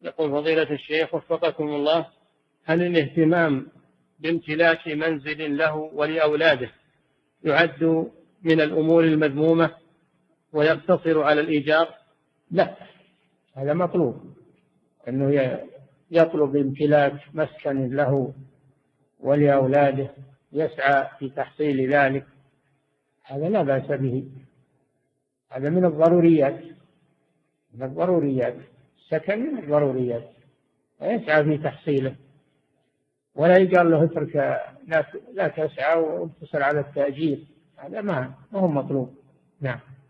يقول فضيلة الشيخ وفقكم الله: هل الاهتمام بامتلاك منزل له ولأولاده يعد من الأمور المذمومة ويقتصر على الإيجار؟ لا، هذا مطلوب، أنه يطلب امتلاك مسكن له ولأولاده، يسعى في تحصيل ذلك، هذا لا بأس به، هذا من الضروريات، من الضروريات، السكن من الضروريات، يسعى في تحصيله، ولا يقال له اترك لا تسعى واقتصر على التأجير، هذا ما هو مطلوب. نعم.